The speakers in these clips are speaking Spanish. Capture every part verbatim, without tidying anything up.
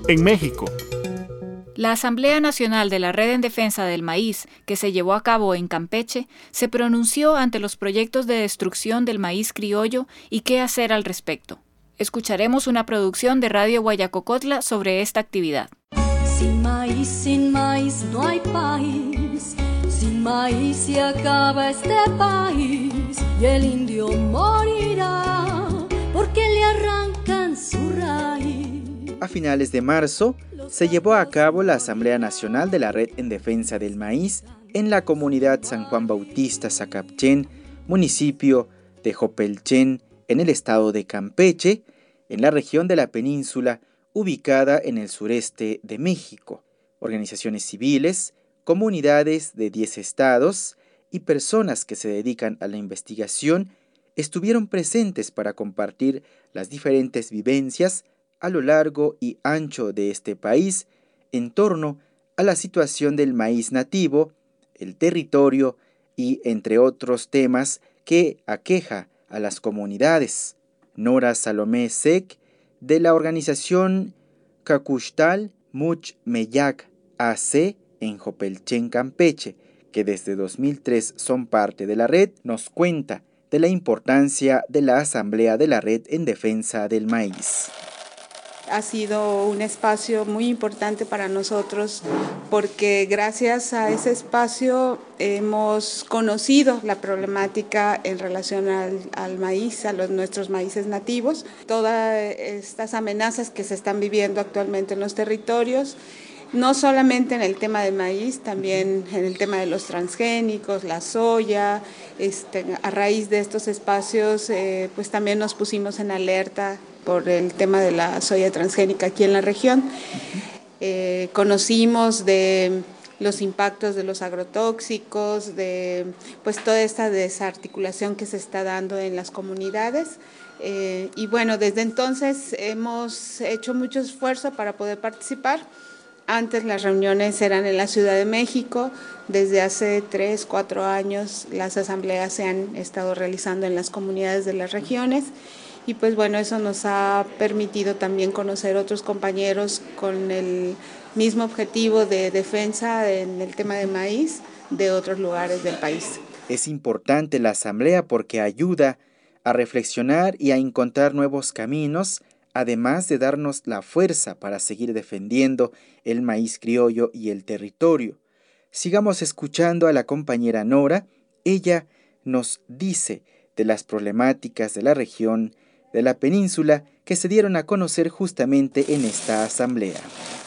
en México. La Asamblea Nacional de la Red en Defensa del Maíz, que se llevó a cabo en Campeche, se pronunció ante los proyectos de destrucción del maíz criollo y qué hacer al respecto. Escucharemos una producción de Radio Guayacocotla sobre esta actividad. Sin maíz, sin maíz no hay país. Sin maíz se acaba este país y el indio morirá porque le arrancan su raíz. A finales de marzo, se llevó a cabo la Asamblea Nacional de la Red en Defensa del Maíz en la comunidad San Juan Bautista Zacapchén, municipio de Jopelchen, en el estado de Campeche, en la región de la península, ubicada en el sureste de México. Organizaciones civiles, comunidades de diez estados y personas que se dedican a la investigación estuvieron presentes para compartir las diferentes vivencias a lo largo y ancho de este país en torno a la situación del maíz nativo, el territorio y entre otros temas que aqueja a las comunidades. Nora Salomé Sec, de la organización Cacuxtal Much Meyac A C en Jopelchen, Campeche, que desde dos mil tres son parte de la red, nos cuenta de la importancia de la Asamblea de la Red en Defensa del Maíz. Ha sido un espacio muy importante para nosotros porque gracias a ese espacio hemos conocido la problemática en relación al, al maíz, a los, nuestros maíces nativos, todas estas amenazas que se están viviendo actualmente en los territorios, no solamente en el tema del maíz, también en el tema de los transgénicos, la soya. Este, a raíz de estos espacios, eh, pues también nos pusimos en alerta por el tema de la soya transgénica aquí en la región. Eh, conocimos de los impactos de los agrotóxicos, de pues toda esta desarticulación que se está dando en las comunidades. Eh, y bueno, desde entonces hemos hecho mucho esfuerzo para poder participar. Antes las reuniones eran en la Ciudad de México, desde hace tres, cuatro años las asambleas se han estado realizando en las comunidades de las regiones y pues bueno, eso nos ha permitido también conocer otros compañeros con el mismo objetivo de defensa en el tema de maíz de otros lugares del país. Es importante la asamblea porque ayuda a reflexionar y a encontrar nuevos caminos, además de darnos la fuerza para seguir defendiendo el maíz criollo y el territorio. Sigamos escuchando a la compañera Nora. Ella nos dice de las problemáticas de la región de la península que se dieron a conocer justamente en esta asamblea.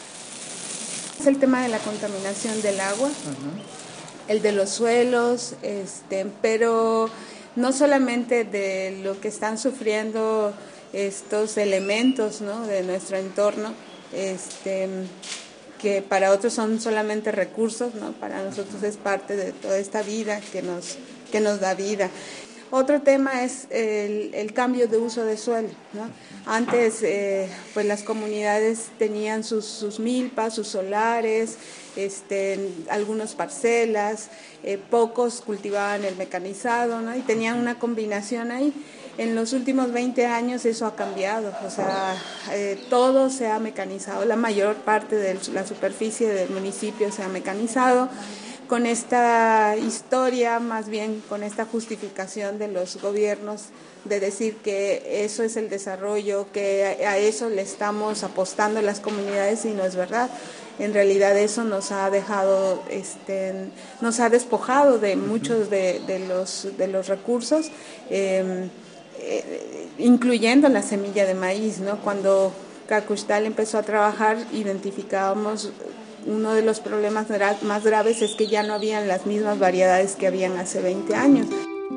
Es el tema de la contaminación del agua, uh-huh. el de los suelos, este, pero no solamente de lo que están sufriendo estos elementos, ¿no?, de nuestro entorno, este, que para otros son solamente recursos, ¿no?, para nosotros es parte de toda esta vida que nos, que nos da vida. Otro tema es el, el cambio de uso de suelo, ¿no? Antes, eh, pues las comunidades tenían sus, sus milpas, sus solares, este, algunas parcelas, eh, pocos cultivaban el mecanizado, ¿no?, y tenían una combinación ahí. En los últimos veinte años eso ha cambiado, o sea, eh, todo se ha mecanizado, la mayor parte de la superficie del municipio se ha mecanizado, con esta historia, más bien con esta justificación de los gobiernos de decir que eso es el desarrollo, que a eso le estamos apostando las comunidades y no es verdad. En realidad eso nos ha dejado, este, nos ha despojado de muchos de, de, los, de los recursos, eh, eh, incluyendo la semilla de maíz, ¿no? Cuando Cacuxtal empezó a trabajar, identificábamos uno de los problemas gra- más graves es que ya no habían las mismas variedades que habían hace veinte años.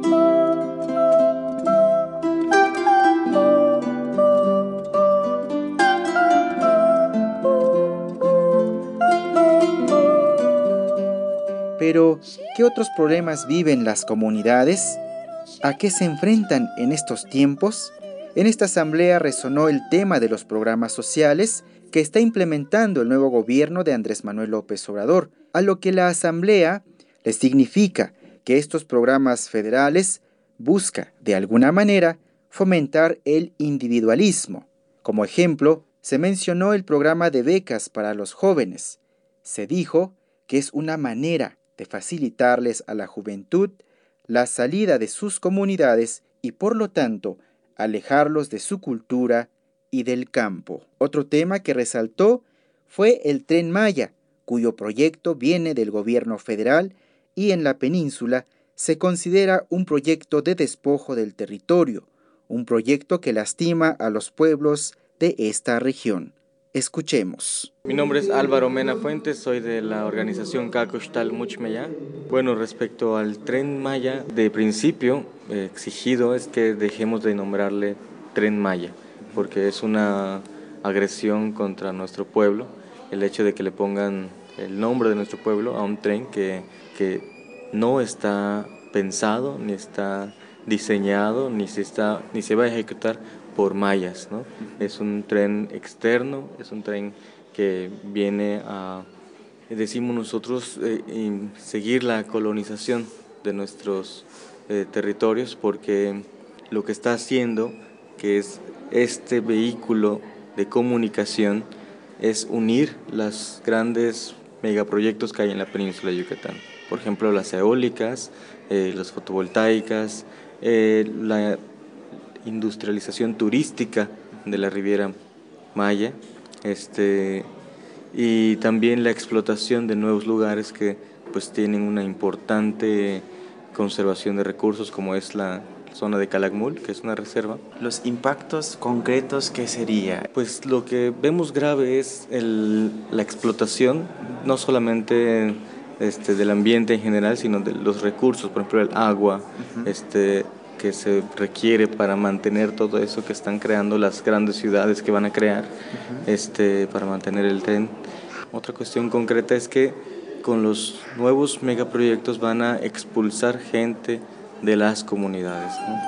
Pero, ¿qué otros problemas viven las comunidades? ¿A qué se enfrentan en estos tiempos? En esta asamblea resonó el tema de los programas sociales que está implementando el nuevo gobierno de Andrés Manuel López Obrador, a lo que la asamblea les significa que estos programas federales busca, de alguna manera, fomentar el individualismo. Como ejemplo, se mencionó el programa de becas para los jóvenes. Se dijo que es una manera de facilitarles a la juventud la salida de sus comunidades y por lo tanto alejarlos de su cultura y del campo. Otro tema que resaltó fue el Tren Maya, cuyo proyecto viene del gobierno federal y en la península se considera un proyecto de despojo del territorio, un proyecto que lastima a los pueblos de esta región. Escuchemos. Mi nombre es Álvaro Mena Fuentes, soy de la organización Cacoxtal Muchmeya. Bueno, respecto al Tren Maya, de principio eh, exigido es que dejemos de nombrarle Tren Maya, porque es una agresión contra nuestro pueblo, el hecho de que le pongan el nombre de nuestro pueblo a un tren que, que no está pensado, ni está diseñado, ni se, está, ni se va a ejecutar por mayas, ¿no? Es un tren externo, es un tren que viene a, decimos nosotros, eh, seguir la colonización de nuestros eh, territorios, porque lo que está haciendo, que es este vehículo de comunicación, es unir los grandes megaproyectos que hay en la península de Yucatán. Por ejemplo, las eólicas, eh, las fotovoltaicas, eh, la industrialización turística de la Riviera Maya, este, y también la explotación de nuevos lugares que pues tienen una importante conservación de recursos, como es la zona de Calakmul, que es una reserva. ¿Los impactos concretos qué sería? Pues lo que vemos grave es el, la explotación, no solamente este, del ambiente en general, sino de los recursos, por ejemplo el agua, uh-huh. este, que se requiere para mantener todo eso que están creando las grandes ciudades que van a crear, uh-huh. este, para mantener el tren. Otra cuestión concreta es que con los nuevos megaproyectos van a expulsar gente de las comunidades, ¿no?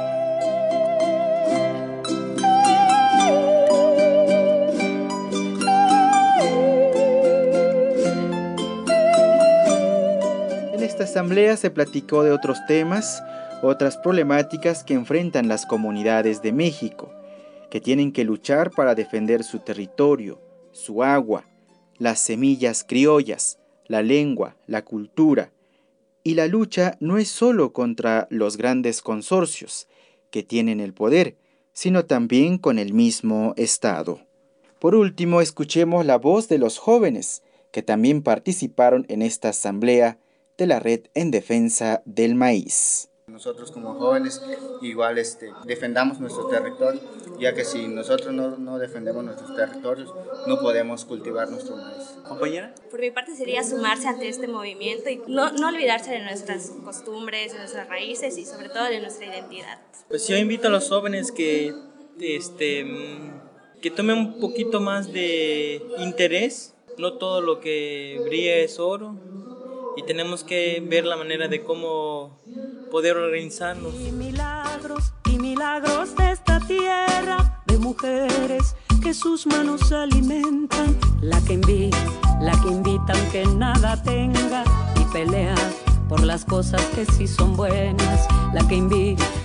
En esta asamblea se platicó de otros temas, otras problemáticas que enfrentan las comunidades de México, que tienen que luchar para defender su territorio, su agua, las semillas criollas, la lengua, la cultura. Y la lucha no es solo contra los grandes consorcios que tienen el poder, sino también con el mismo Estado. Por último, escuchemos la voz de los jóvenes que también participaron en esta asamblea de la Red en Defensa del Maíz. Nosotros como jóvenes igual este, defendamos nuestro territorio, ya que si nosotros no, no defendemos nuestros territorios, no podemos cultivar nuestro maíz. ¿Compañera? Por mi parte sería sumarse ante este movimiento y no, no olvidarse de nuestras costumbres, de nuestras raíces y sobre todo de nuestra identidad. Pues yo invito a los jóvenes que, este, que tomen un poquito más de interés, no todo lo que brilla es oro, y tenemos que ver la manera de cómo poder organizarnos. Y milagros, y milagros de esta tierra, de mujeres que sus manos alimentan, la que invita, la que invita aunque nada tenga y pelea por las cosas que sí son buenas, la que invita,